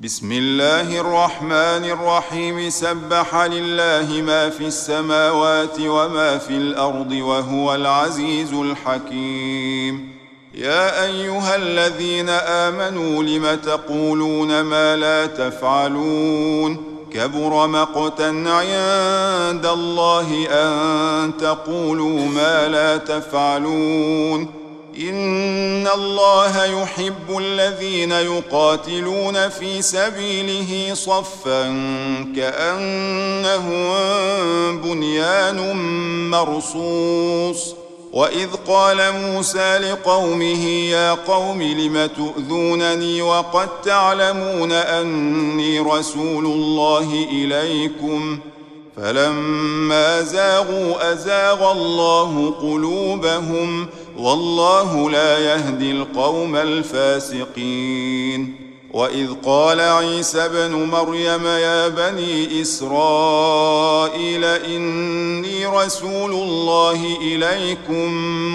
بسم الله الرحمن الرحيم. سبح لله ما في السماوات وما في الأرض وهو العزيز الحكيم. يا أيها الذين آمنوا لم تقولون ما لا تفعلون؟ كبر مقتا عند الله أن تقولوا ما لا تفعلون. إن الله يحب الذين يقاتلون في سبيله صفا كأنهم بنيان مرصوص. وإذ قال موسى لقومه يا قوم لم تؤذونني وقد تعلمون أني رسول الله إليكم فلما زاغوا أزاغ الله قلوبهم والله لا يهدي القوم الفاسقين. وإذ قال عيسى ابن مريم يا بني إسرائيل إني رسول الله إليكم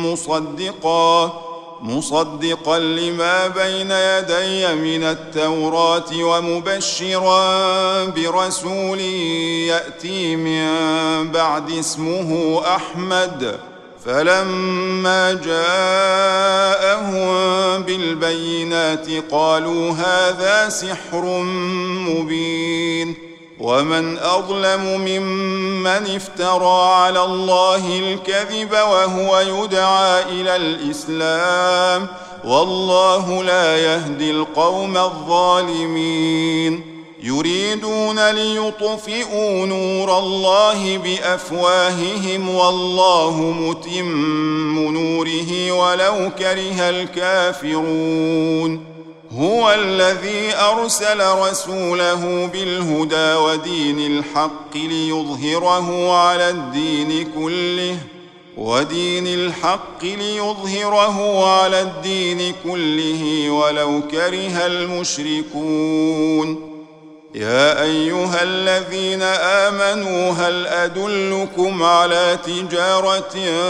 مصدقا لما بين يدي من التوراة ومبشرا برسول يأتي من بعد اسمه أحمد. فلما جاءهم بالبينات قالوا هذا سحر مبين. ومن أظلم ممن افترى على الله الكذب وهو يدعى إلى الإسلام والله لا يهدي القوم الظالمين. يريدون ليطفئوا نور الله بأفواههم والله متم نوره ولو كره الكافرون. هو الذي أرسل رسوله بالهدى ودين الحق ليظهره على الدين كله ولو كره المشركون. يا أيها الذين آمنوا هل أدلكم على تجارة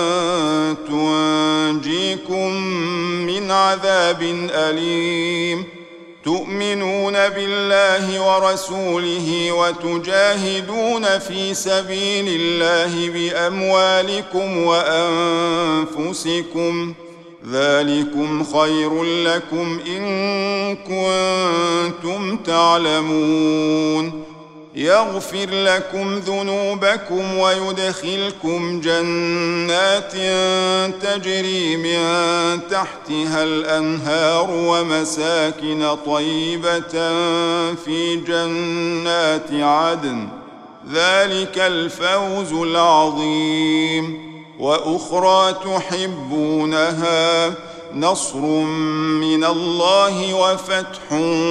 تنجيكم من عذاب أليم؟ تؤمنون بالله ورسوله وتجاهدون في سبيل الله بأموالكم وأنفسكم ذلكم خير لكم إن كنتم تعلمون. يغفر لكم ذنوبكم ويدخلكم جنات تجري من تحتها الأنهار ومساكن طيبة في جنات عدن ذلك الفوز العظيم. وأخرى تحبونها نصر من الله وفتح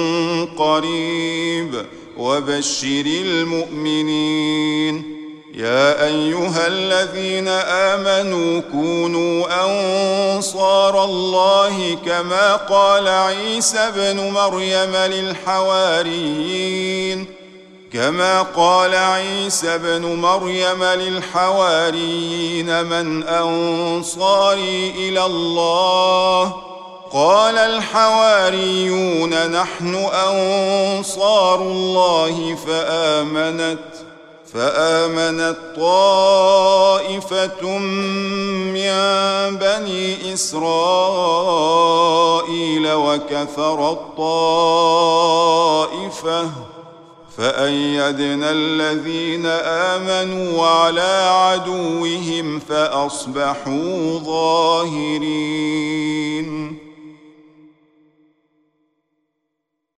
قريب وبشر المؤمنين. يا أيها الذين آمنوا كونوا أنصار الله كما قال عيسى ابن مريم للحواريين من أنصاري إلى الله؟ قال الحواريون نحن أنصار الله فآمنت طائفة من بني إسرائيل وكفرت طائفة فأيدنا الذين آمنوا على عدوهم فأصبحوا ظاهرين.